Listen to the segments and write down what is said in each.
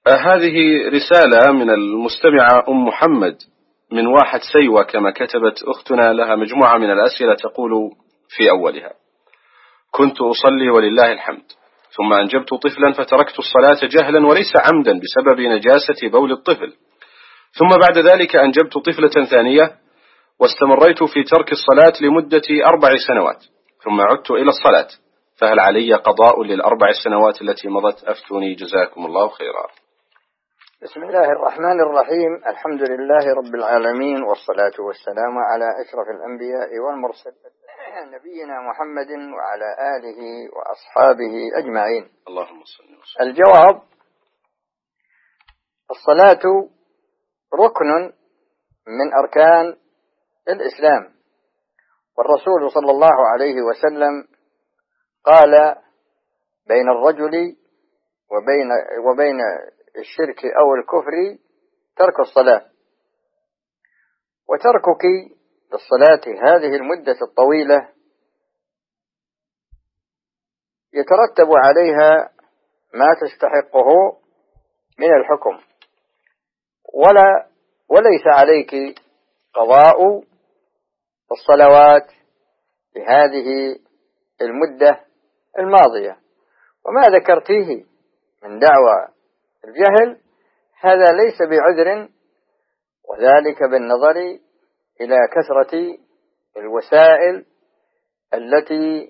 هذه رسالة من المستمعة أم محمد من واحد سيوة، كما كتبت أختنا، لها مجموعة من الأسئلة تقول في أولها: كنت أصلي ولله الحمد، ثم أنجبت طفلا فتركت الصلاة جهلا وليس عمدا بسبب نجاسة بول الطفل، ثم بعد ذلك أنجبت طفلة ثانية واستمريت في ترك الصلاة لمدة 4 سنوات، ثم عدت إلى الصلاة، فهل علي قضاء لل4 سنوات التي مضت؟ أفتوني جزاكم الله خيرا. بسم الله الرحمن الرحيم. الحمد لله رب العالمين، والصلاة والسلام على أشرف الأنبياء والمرسلين نبينا محمد وعلى آله وأصحابه أجمعين. اللهم صل وسلم. الجواب: الصلاة ركن من أركان الإسلام، والرسول صلى الله عليه وسلم قال: بين الرجل وبين الشرك أو الكفر ترك الصلاة، وتركك للصلاة هذه المدة الطويلة يترتب عليها ما تستحقه من الحكم، وليس عليك قضاء الصلوات لهذه المدة الماضية. وما ذكرتيه من دعوى الجهل هذا ليس بعذر، وذلك بالنظر إلى كثرة الوسائل التي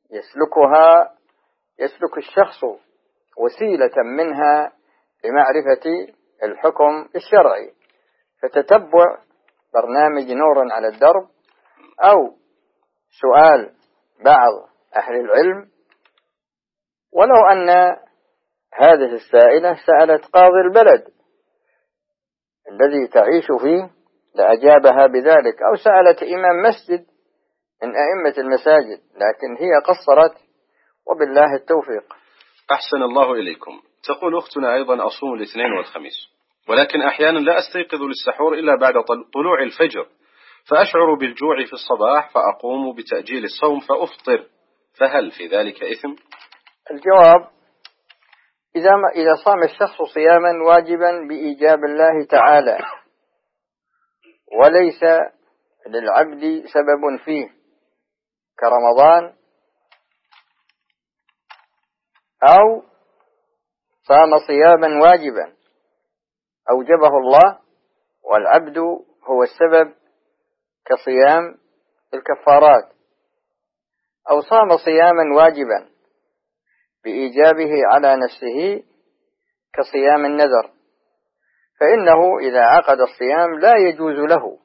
يسلك الشخص وسيلة منها لمعرفة الحكم الشرعي، فتتبع برنامج نور على الدرب أو سؤال بعض أهل العلم، ولو أن هذه السائلة سألت قاضي البلد الذي تعيش فيه لأجابها بذلك، أو سألت إمام مسجد من أئمة المساجد، لكن هي قصرت، وبالله التوفيق. أحسن الله إليكم. تقول أختنا أيضا: أصوم الاثنين والخميس، ولكن أحيانا لا أستيقظ للسحور إلا بعد طلوع الفجر، فأشعر بالجوع في الصباح فأقوم بتأجيل الصوم فأفطر، فهل في ذلك إثم؟ الجواب: إذا صام الشخص صياما واجبا بإيجاب الله تعالى وليس للعبد سبب فيه كرمضان، أو صام صياما واجبا أوجبه الله والعبد هو السبب كصيام الكفارات، أو صام صياما واجبا بإيجابه على نفسه كصيام النذر، فإنه إذا عقد الصيام لا يجوز له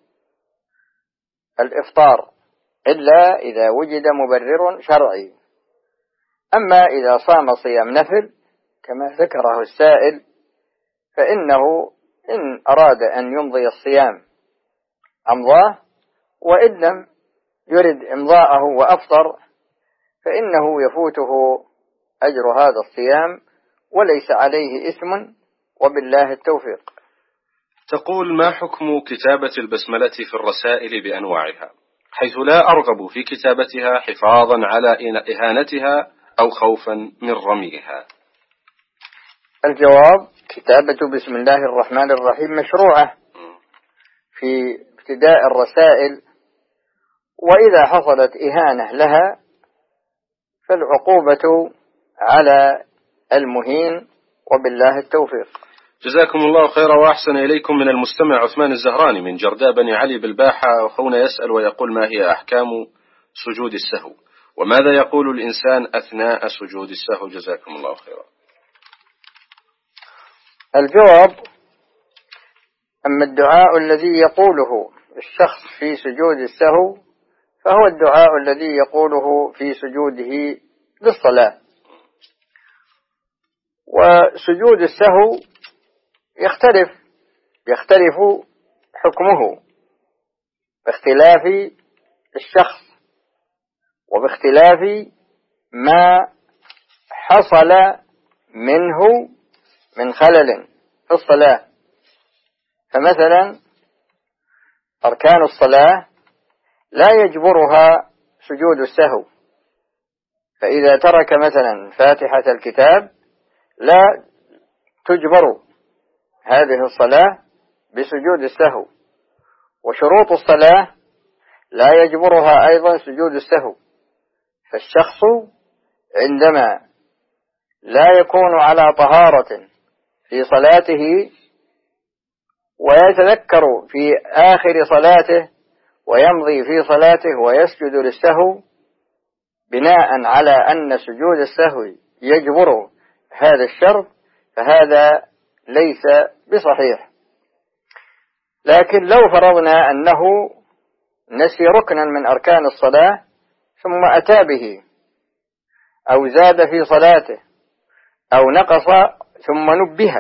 الإفطار إلا إذا وجد مبرر شرعي. أما إذا صام صيام نفل كما ذكره السائل، فإنه إن أراد أن يمضي الصيام أمضاه، وإن لم يرد إمضاءه وأفطر فإنه يفوته أجر هذا الصيام وليس عليه إثم، وبالله التوفيق. تقول: ما حكم كتابة البسملة في الرسائل بأنواعها، حيث لا أرغب في كتابتها حفاظا على إهانتها أو خوفا من رميها؟ الجواب: كتابة بسم الله الرحمن الرحيم مشروعة في ابتداء الرسائل، وإذا حصلت إهانة لها فالعقوبة على المهين، وبالله التوفيق. جزاكم الله خيرا وأحسن إليكم. من المستمع عثمان الزهراني من جرداء بني علي بالباحة، أخونا يسأل ويقول: ما هي أحكام سجود السهو، وماذا يقول الإنسان أثناء سجود السهو؟ جزاكم الله خيرا. الجواب: أما الدعاء الذي يقوله الشخص في سجود السهو فهو الدعاء الذي يقوله في سجوده للصلاة. وسجود السهو يختلف حكمه باختلاف الشخص وباختلاف ما حصل منه من خلل في الصلاة. فمثلا أركان الصلاة لا يجبرها سجود السهو، فإذا ترك مثلا فاتحة الكتاب لا تجبر هذه الصلاة بسجود السهو، وشروط الصلاة لا يجبرها أيضا سجود السهو. فالشخص عندما لا يكون على طهارة في صلاته ويتذكر في آخر صلاته ويمضي في صلاته ويسجد للسهو بناء على أن سجود السهو يجبر هذا الشرط، فهذا ليس بصحيح. لكن لو فرضنا أنه نسي ركنا من أركان الصلاة ثم أتى به، أو زاد في صلاته، أو نقص ثم نبه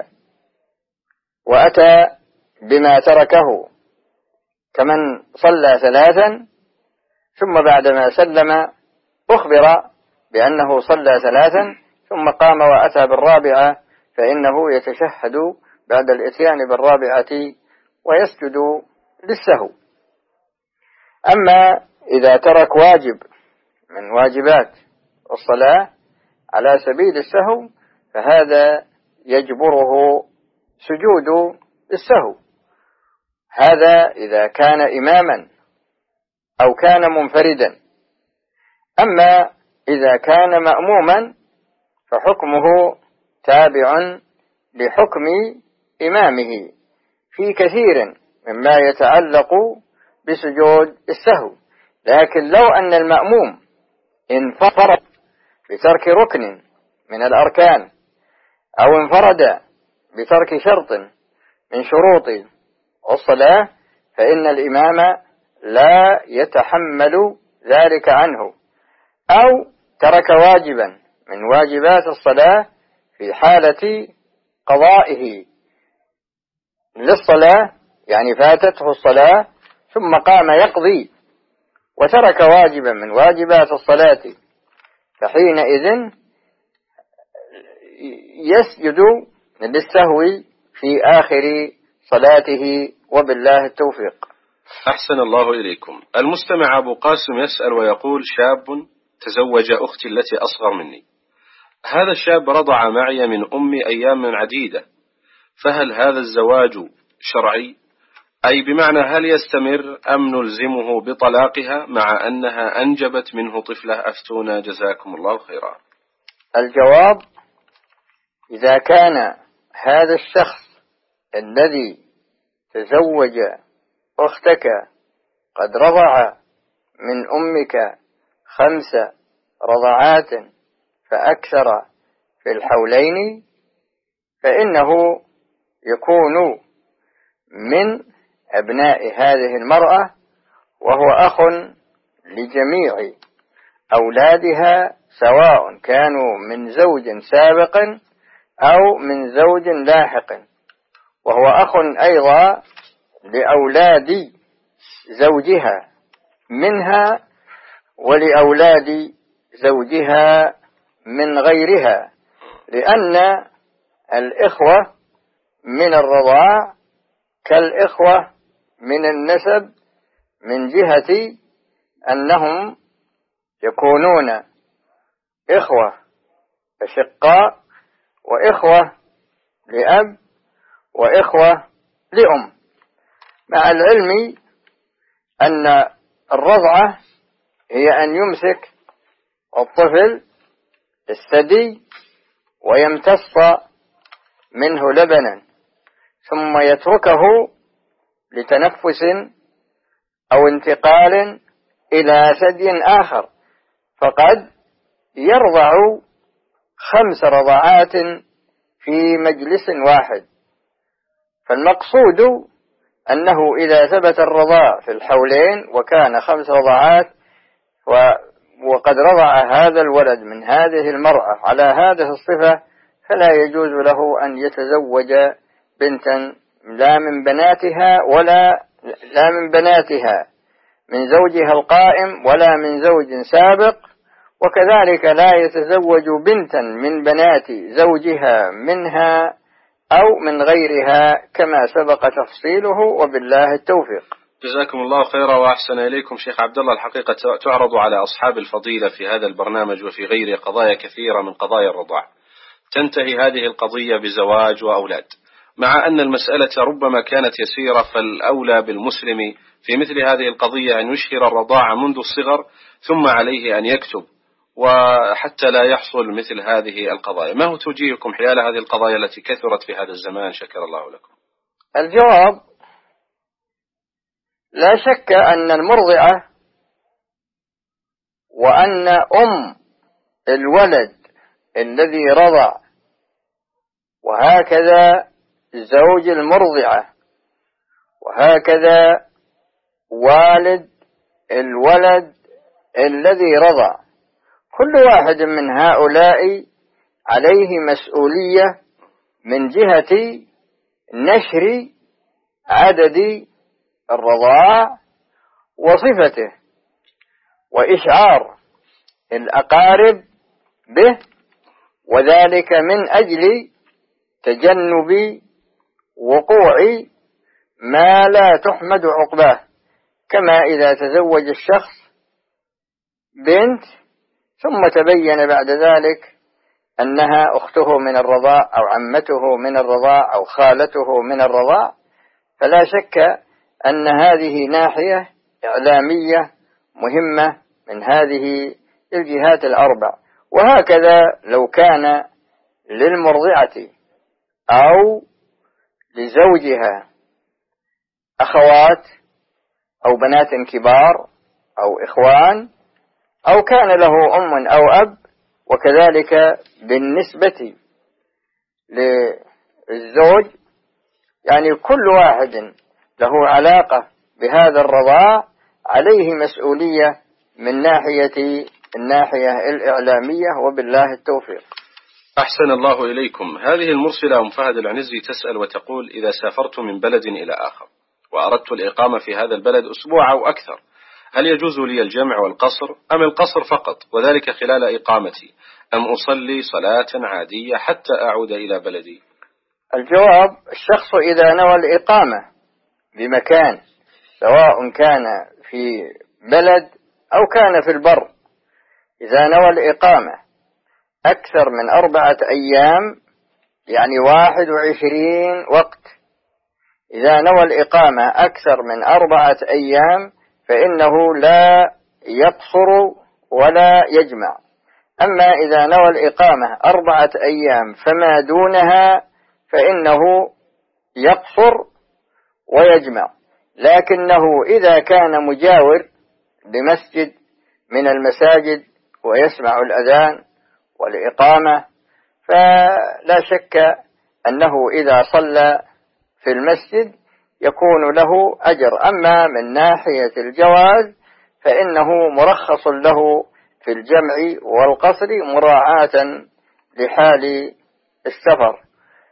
وأتى بما تركه، كمن صلى 3 ثم بعدما سلم أخبر بأنه صلى 3 ثم قام وأتى بالرابعة، فإنه يتشهد بعد الإتيان بالرابعة ويسجد للسهو. أما إذا ترك واجب من واجبات الصلاة على سبيل السهو فهذا يجبره سجود السهو، هذا إذا كان إماما أو كان منفردا. أما إذا كان مأموما فحكمه تابع لحكم إمامه في كثير مما يتعلق بسجود السهو. لكن لو أن المأموم انفرد بترك ركن من الأركان أو انفرد بترك شرط من شروط الصلاة فإن الإمام لا يتحمل ذلك عنه، أو ترك واجبا من واجبات الصلاة في حالة قضائه للصلاة، يعني فاتته الصلاة ثم قام يقضي وترك واجبا من واجبات الصلاة، فحينئذ يسجد للسهو في آخر صلاته، وبالله التوفيق. أحسن الله إليكم. المستمع أبو قاسم يسأل ويقول: شاب تزوج أختي التي أصغر مني، هذا الشاب رضع معي من أمي أيام عديدة، فهل هذا الزواج شرعي؟ أي بمعنى هل يستمر أم نلزمه بطلاقها مع أنها أنجبت منه طفلة؟ أفتونا جزاكم الله خيرا. الجواب: إذا كان هذا الشخص الذي تزوج أختك قد رضع من أمك 5 رضعات فأكثر في الحولين، فإنه يكون من أبناء هذه المرأة، وهو أخ لجميع أولادها سواء كانوا من زوج سابق أو من زوج لاحق، وهو أخ أيضا لأولاد زوجها منها ولأولاد زوجها من غيرها، لأن الإخوة من الرضاع كالإخوة من النسب من جهة أنهم يكونون إخوة أشقاء وإخوة لأب وإخوة لأم، مع العلم أن الرضعة هي أن يمسك الطفل الثدي ويمتص منه لبنا ثم يتركه لتنفس أو انتقال إلى ثدي آخر، فقد يرضع 5 رضعات في مجلس واحد. فالمقصود أنه إذا ثبت الرضاع في الحولين وكان 5 رضعات وقد رضع هذا الولد من هذه المرأة على هذه الصفة، فلا يجوز له أن يتزوج بنتا لا من بناتها ولا من بناتها من زوجها القائم ولا من زوج سابق، وكذلك لا يتزوج بنتا من بنات زوجها منها أو من غيرها كما سبق تفصيله، وبالله التوفيق. جزاكم الله خيرا وأحسن إليكم شيخ عبد الله. الحقيقة تعرض على أصحاب الفضيلة في هذا البرنامج وفي غيره قضايا كثيرة من قضايا الرضاع، تنتهي هذه القضية بزواج وأولاد. مع أن المسألة ربما كانت يسيرة، فالأولى بالمسلم في مثل هذه القضية أن يشهر الرضاعة منذ الصغر، ثم عليه أن يكتب، وحتى لا يحصل مثل هذه القضايا. ما هو توجيهكم حيال هذه القضايا التي كثرت في هذا الزمان شكر الله لكم؟ الجواب: لا شك أن المرضعة وأن الولد الذي رضع، وهكذا زوج المرضعة، وهكذا والد الولد الذي رضع، كل واحد من هؤلاء عليه مسؤولية من جهة نشر عدد الرضاع وصفته، وإشعار الأقارب به، وذلك من أجل تجنب وقوع ما لا تحمد عقباه. كما إذا تزوج الشخص بنت ثم تبين بعد ذلك أنها أخته من الرضاع أو عمته من الرضاع أو خالته من الرضاع، فلا شك أن هذه ناحية إعلامية مهمة من هذه الجهات الأربع. وهكذا لو كان للمرضعة أو لزوجها أخوات أو بنات كبار أو إخوان، أو كان له أم أو أب، وكذلك بالنسبة للزوج، يعني كل واحد له علاقة بهذا الرضاع عليه مسؤولية من الناحية الإعلامية، وبالله التوفيق. أحسن الله إليكم. هذه المرسلة أم فهد العنزي تسأل وتقول: إذا سافرت من بلد إلى آخر وأردت الإقامة في هذا البلد أسبوع أو أكثر، هل يجوز لي الجمع والقصر أم القصر فقط، وذلك خلال إقامتي، أم أصلي صلاة عادية حتى أعود إلى بلدي؟ الجواب: الشخص إذا نوى الإقامة بمكان، سواء كان في بلد أو كان في البر، إذا نوى الإقامة أكثر من 4 أيام، يعني 21 وقت، إذا نوى الإقامة أكثر من 4 أيام فإنه لا يقصر ولا يجمع. أما إذا نوى الإقامة 4 أيام فما دونها فإنه يقصر ويجمع. لكنه إذا كان مجاور بمسجد من المساجد ويسمع الأذان والإقامة، فلا شك أنه إذا صلى في المسجد يكون له أجر. أما من ناحية الجواز فإنه مرخص له في الجمع والقصر مراعاة لحال السفر.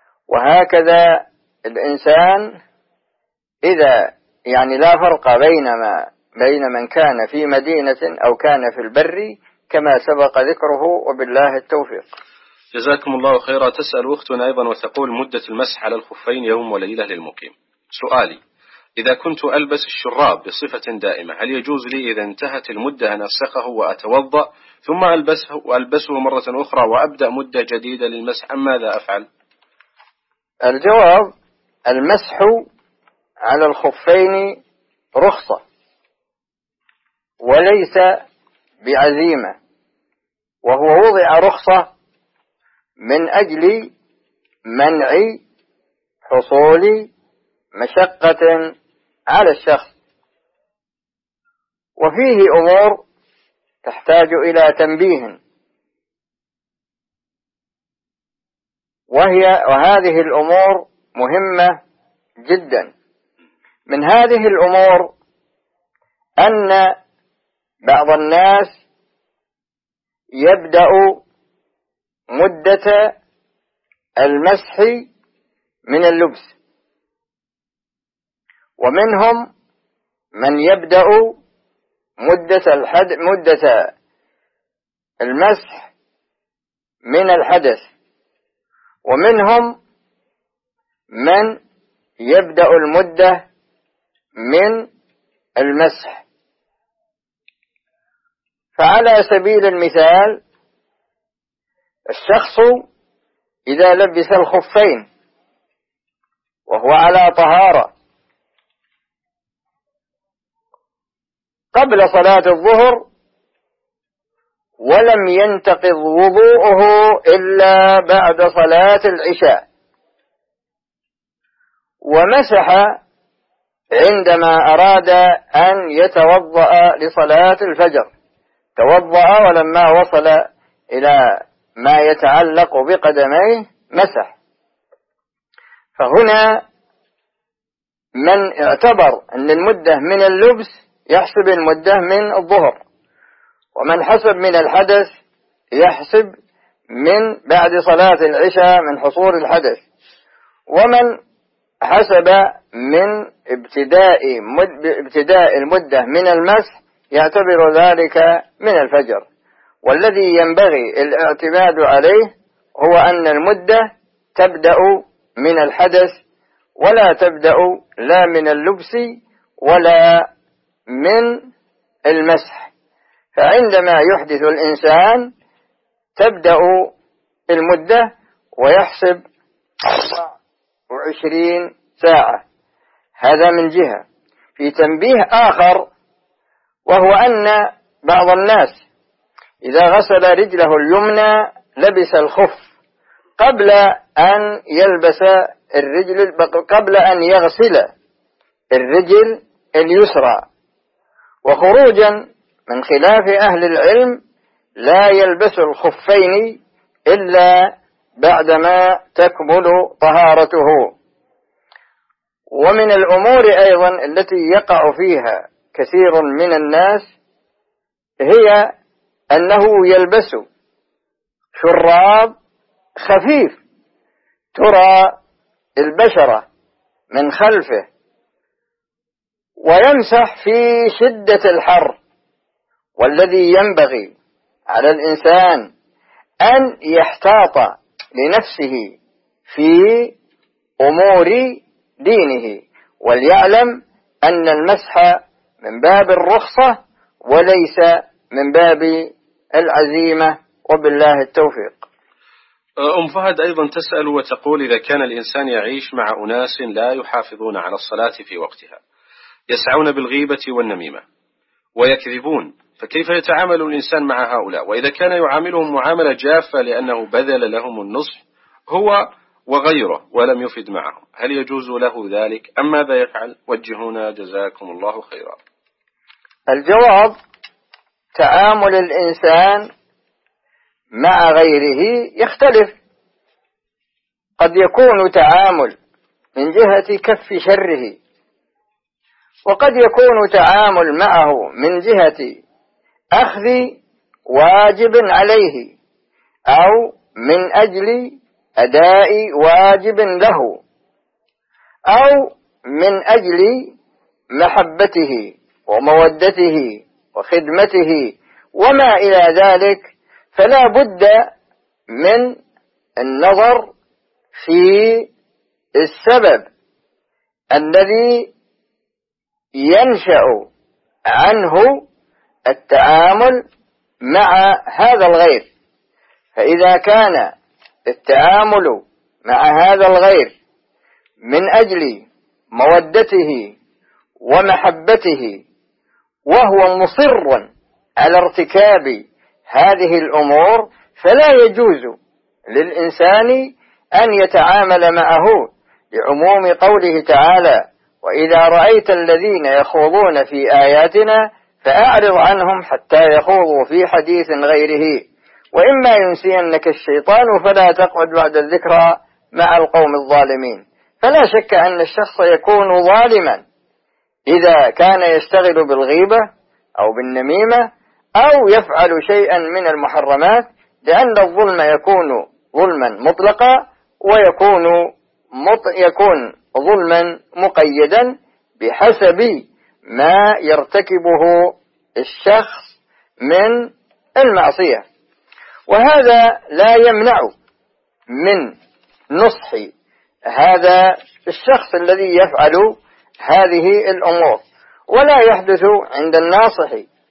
وهكذا الإنسان إذا يعني لا فرق بين من كان في مدينة أو كان في البر، كما سبق ذكره، وبالله التوفيق. جزاكم الله خيرا. تسأل أختنا أيضا وتقول: مدة المسح على الخفين يوم وليلة للمقيم. سؤالي: إذا كنت ألبس الشراب بصفة دائمة، هل يجوز لي إذا انتهت المدة أن أفسخه وأتوضأ ثم ألبسه مرة أخرى وأبدأ مدة جديدة للمسح، أم ماذا أفعل؟ الجواب: المسح على الخفين رخصة وليس بعزيمة، وهو وضع رخصة من أجل منع حصول مشقة على الشخص، وفيه أمور تحتاج إلى تنبيه، وهذه الأمور مهمة جدا. من هذه الأمور أن بعض الناس يبدأ مدة المسح من اللبس، ومنهم من يبدأ مدة المسح من الحدث، ومنهم من يبدأ المدة من المسح. فعلى سبيل المثال، الشخص إذا لبس الخفين وهو على طهارة قبل صلاة الظهر ولم ينتقض وضوءه إلا بعد صلاة العشاء، ومسح عندما أراد أن يتوضأ لصلاة الفجر، توضأ ولما وصل إلى ما يتعلق بقدميه مسح. فهنا من اعتبر أن المدة من اللبس يحسب المدة من الظهر، ومن حسب من الحدث يحسب من بعد صلاة العشاء من حصول الحدث، ومن حسب من ابتداء المدة من المسح يعتبر ذلك من الفجر. والذي ينبغي الاعتماد عليه هو أن المدة تبدأ من الحدث ولا تبدأ لا من اللبس ولا من المسح. فعندما يحدث الإنسان تبدأ المدة ويحسب 24 ساعة. هذا من جهة. في تنبيه آخر، وهو أن بعض الناس إذا غسل رجله اليمنى لبس الخف قبل أن يلبس قبل أن يغسل الرجل اليسرى، وخروجا من خلاف أهل العلم لا يلبس الخفين إلا بعدما تكمل طهارته. ومن الأمور أيضا التي يقع فيها كثير من الناس هي أنه يلبس شراب خفيف ترى البشرة من خلفه، ويمسح في شدة الحر. والذي ينبغي على الإنسان أن يحتاط لنفسه في أمور دينه، وليعلم أن المسح من باب الرخصة وليس من باب العزيمة، وبالله التوفيق. أم فهد أيضا تسأل وتقول: إذا كان الإنسان يعيش مع أناس لا يحافظون على الصلاة في وقتها، يسعون بالغيبة والنميمة ويكذبون، فكيف يتعامل الإنسان مع هؤلاء؟ وإذا كان يعاملهم معاملة جافة لأنه بذل لهم النصح هو وغيره ولم يفد معهم، هل يجوز له ذلك أم ماذا يفعل؟ وجهونا جزاكم الله خيرا. الجواب: تعامل الإنسان مع غيره يختلف. قد يكون تعامل من جهة كف شره، وقد يكون تعامل معه من جهة أخذ واجب عليه أو من أجل أداء واجب له أو من أجل محبته ومودته وخدمته وما إلى ذلك. فلا بد من النظر في السبب الذي ينشأ عنه التعامل مع هذا الغير. فإذا كان التعامل مع هذا الغير من أجل مودته ومحبته وهو مصر على ارتكاب هذه الأمور، فلا يجوز للإنسان أن يتعامل معه، لعموم قوله تعالى: وإذا رأيت الذين يخوضون في آياتنا فأعرض عنهم حتى يخوضوا في حديث غيره، وإما ينسينك الشيطان فلا تقعد بعد الذكرى مع القوم الظالمين. فلا شك أن الشخص يكون ظالما إذا كان يشتغل بالغيبة أو بالنميمة أو يفعل شيئا من المحرمات، لأن الظلم يكون ظلما مطلقا ويكون ظلما مقيدا بحسب ما يرتكبه الشخص من المعصية. وهذا لا يمنع من نصح هذا الشخص الذي يفعل هذه الأمور. ولا يحدث عند الناصح،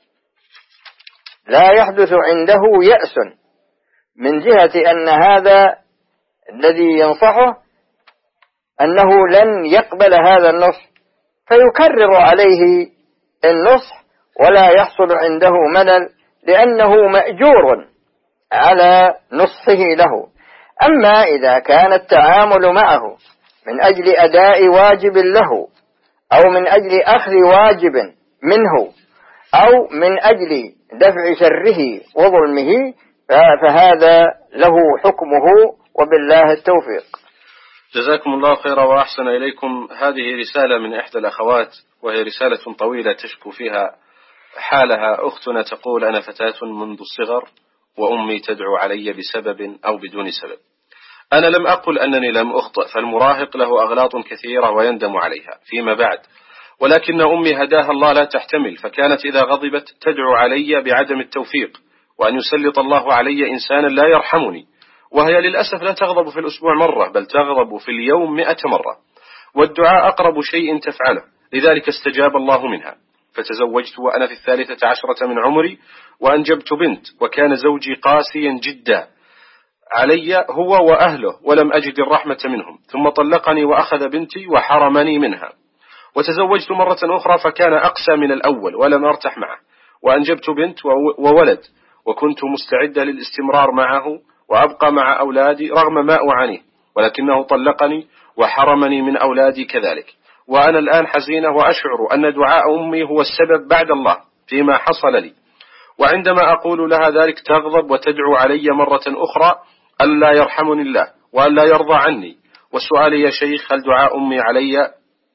لا يحدث عنده يأس من جهة أن هذا الذي ينصحه أنه لن يقبل هذا النصح، فيكرر عليه النصح ولا يحصل عنده ملل، لأنه مأجور على نصحه له. أما إذا كان التعامل معه من أجل أداء واجب له، أو من أجل أخذ واجب منه، أو من أجل دفع شره وظلمه، فهذا له حكمه، وبالله التوفيق. جزاكم الله خيرا وأحسن إليكم. هذه رسالة من إحدى الأخوات، وهي رسالة طويلة تشكو فيها حالها. أختنا تقول: أنا فتاة منذ الصغر، وأمي تدعو علي بسبب أو بدون سبب. أنا لم أقل أنني لم أخطئ، فالمراهق له أغلاط كثيرة ويندم عليها فيما بعد، ولكن أمي هداها الله لا تحتمل، فكانت إذا غضبت تدعو علي بعدم التوفيق، وأن يسلط الله علي إنسانا لا يرحمني، وهي للأسف لا تغضب في الأسبوع مرة، بل تغضب في اليوم 100 مرة، والدعاء أقرب شيء تفعله، لذلك استجاب الله منها. فتزوجت وأنا في 13 من عمري، وأنجبت بنت، وكان زوجي قاسيا جدا علي هو وأهله، ولم أجد الرحمة منهم، ثم طلقني وأخذ بنتي وحرمني منها. وتزوجت مرة أخرى فكان أقسى من الأول، ولم أرتح معه، وأنجبت بنت وولد، وكنت مستعدة للاستمرار معه وأبقى مع أولادي رغم ما أعانيه، ولكنه طلقني وحرمني من أولادي كذلك. وأنا الآن حزينة، وأشعر أن دعاء أمي هو السبب بعد الله فيما حصل لي، وعندما أقول لها ذلك تغضب وتدعو علي مرة أخرى ألا يرحمني الله وألا يرضى عني. والسؤال يا شيخ: هل دعاء أمي علي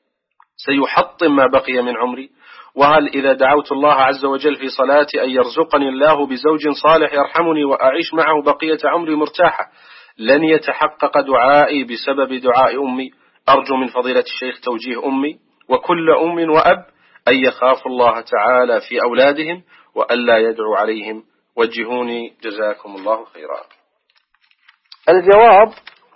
سيحطم ما بقي من عمري؟ وهل إذا دعوت الله عز وجل في صلاتي أن يرزقني الله بزوج صالح يرحمني وأعيش معه بقية عمري مرتاحة، لن يتحقق دعائي بسبب دعاء أمي؟ أرجو من فضيلة الشيخ توجيه أمي وكل أم وأب أن يخافوا الله تعالى في أولادهم وألا يدعو عليهم. وجهوني جزاكم الله خيرا. الجواب: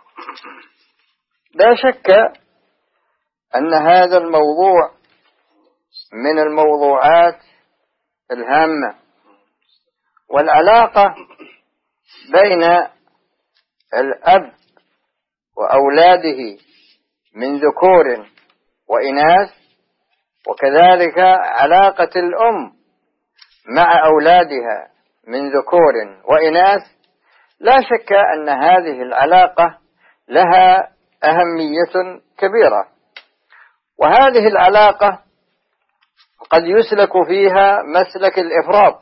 لا شك أن هذا الموضوع من الموضوعات الهامة، والعلاقة بين الأب وأولاده من ذكور وإناث، وكذلك علاقة الأم مع أولادها من ذكور وإناث، لا شك أن هذه العلاقة لها أهمية كبيرة. وهذه العلاقة قد يسلك فيها مسلك الإفراط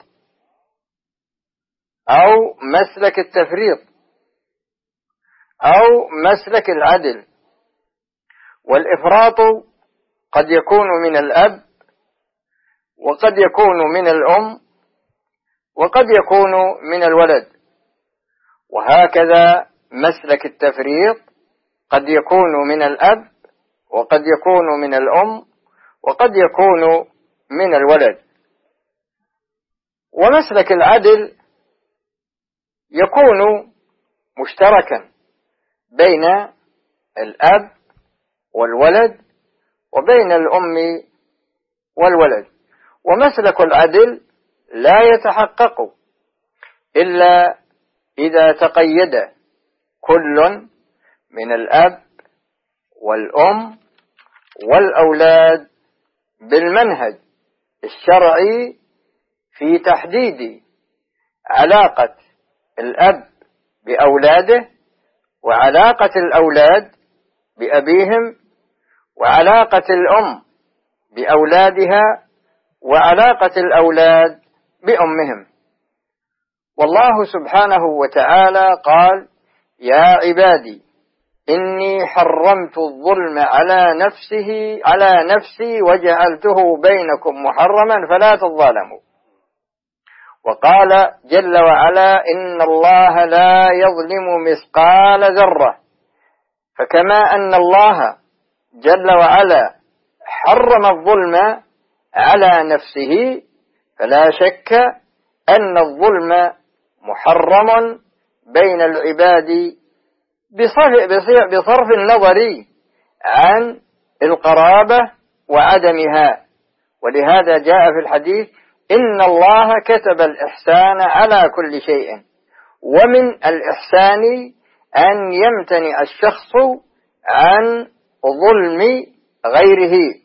أو مسلك التفريط أو مسلك العدل. والإفراط قد يكون من الأب، وقد يكون من الأم، وقد يكون من الولد. وهكذا مسلك التفريط قد يكون من الأب، وقد يكون من الأم، وقد يكون من الولد. ومسلك العدل يكون مشتركا بين الأب والولد وبين الأم والولد. ومسلك العدل لا يتحقق إلا إذا تقيد كل من الأب والأم والأولاد بالمنهج الشرعي في تحديد علاقة الأب بأولاده، وعلاقة الأولاد بأبيهم، وعلاقة الأم بأولادها، وعلاقة الأولاد بأمهم. والله سبحانه وتعالى قال: يا عبادي إني حرمت الظلم على نفسي وجعلته بينكم محرما فلا تظالموا. وقال جل وعلا: إن الله لا يظلم مثقال ذرة. فكما أن الله جل وعلا حرم الظلم على نفسه، فلا شك أن الظلم محرم بين العباد بصرف النظر عن القرابة وعدمها. ولهذا جاء في الحديث: إن الله كتب الإحسان على كل شيء، ومن الإحسان أن يمتنع الشخص عن ظلم غيره.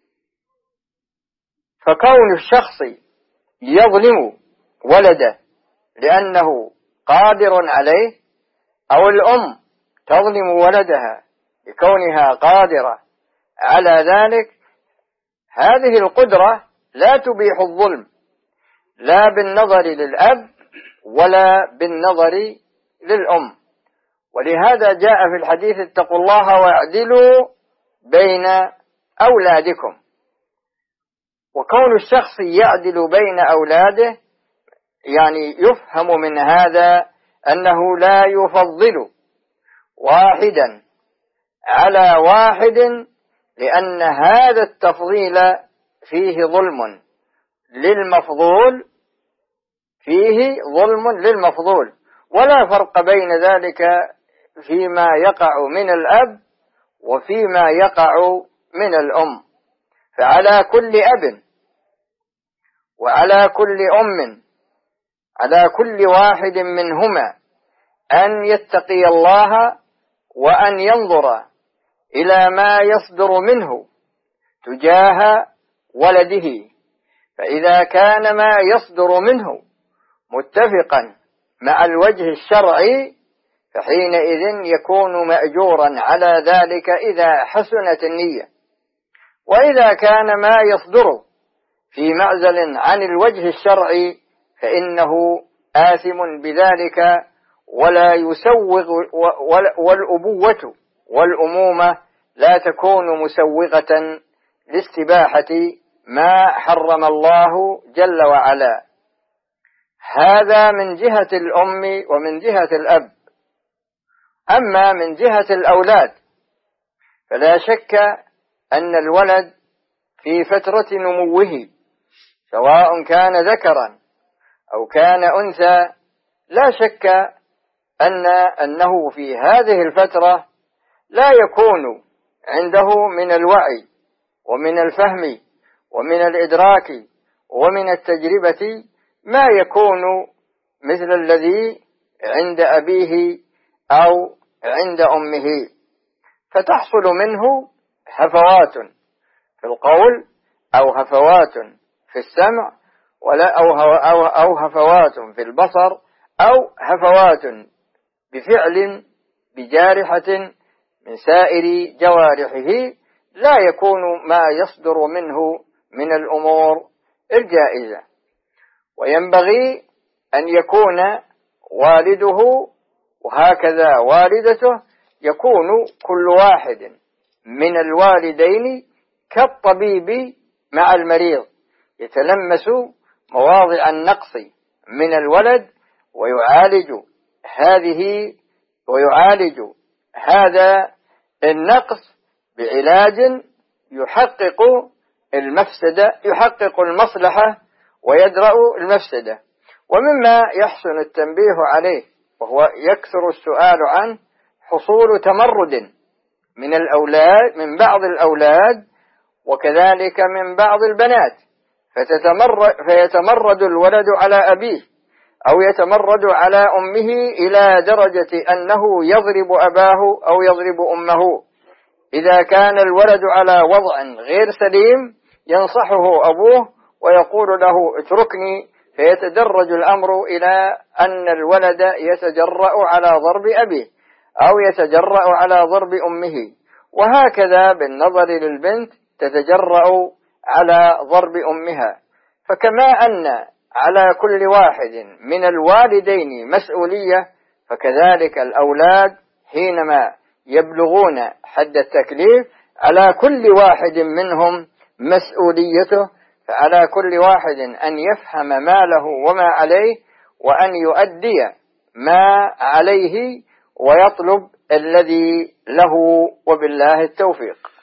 فكون الشخص يظلم ولده لأنه قادر عليه، أو الأم تظلم ولدها لكونها قادرة على ذلك، هذه القدرة لا تبيح الظلم، لا بالنظر للأب ولا بالنظر للأم. ولهذا جاء في الحديث: اتقوا الله واعدلوا بين أولادكم. وكون الشخص يعدل بين أولاده يعني يفهم من هذا أنه لا يفضل واحدا على واحد، لأن هذا التفضيل فيه ظلم للمفضول، فيه ظلم للمفضول، ولا فرق بين ذلك فيما يقع من الأب وفيما يقع من الأم. فعلى كل أب وعلى كل أم، على كل واحد منهما أن يتقي الله وأن ينظر إلى ما يصدر منه تجاه ولده، فإذا كان ما يصدر منه متفقا مع الوجه الشرعي فحينئذ يكون مأجورا على ذلك إذا حسنت النية. وإذا كان ما يصدر في معزل عن الوجه الشرعي فإنه آثم بذلك ولا يسوغ، والأبوة والأمومة لا تكون مسوغة لاستباحة ما حرم الله جل وعلا. هذا من جهة الأم ومن جهة الأب. أما من جهة الأولاد فلا شك أن الولد في فترة نموه سواء كان ذكرا أو كان أنثى، لا شك أنه في هذه الفترة لا يكون عنده من الوعي ومن الفهم ومن الإدراك ومن التجربة ما يكون مثل الذي عند أبيه أو عند أمه، فتحصل منه هفوات في القول أو هفوات في السمع أو هفوات في البصر أو هفوات بفعل بجارحة من سائر جوارحه، لا يكون ما يصدر منه من الأمور الجائزة. وينبغي أن يكون والده وهكذا والدته يكون كل واحد من الوالدين كالطبيب مع المريض، يتلمس مواضع النقص من الولد ويعالج هذا النقص بعلاج يحقق المصلحة ويدرأ المفسدة. ومما يحسن التنبيه عليه وهو يكثر السؤال عنه حصول تمرد من بعض الأولاد وكذلك من بعض البنات، فيتمرد الولد على أبيه أو يتمرد على أمه إلى درجة أنه يضرب أباه أو يضرب أمه. إذا كان الولد على وضع غير سليم ينصحه أبوه ويقول له اتركني، فيتدرج الأمر إلى أن الولد يتجرأ على ضرب أبيه أو يتجرأ على ضرب أمه، وهكذا بالنظر للبنت تتجرأ على ضرب أمها. فكما أن على كل واحد من الوالدين مسؤولية، فكذلك الأولاد حينما يبلغون حد التكليف على كل واحد منهم مسؤوليته، فعلى كل واحد أن يفهم ما له وما عليه وأن يؤدي ما عليه ويطلب الذي له، وبالله التوفيق.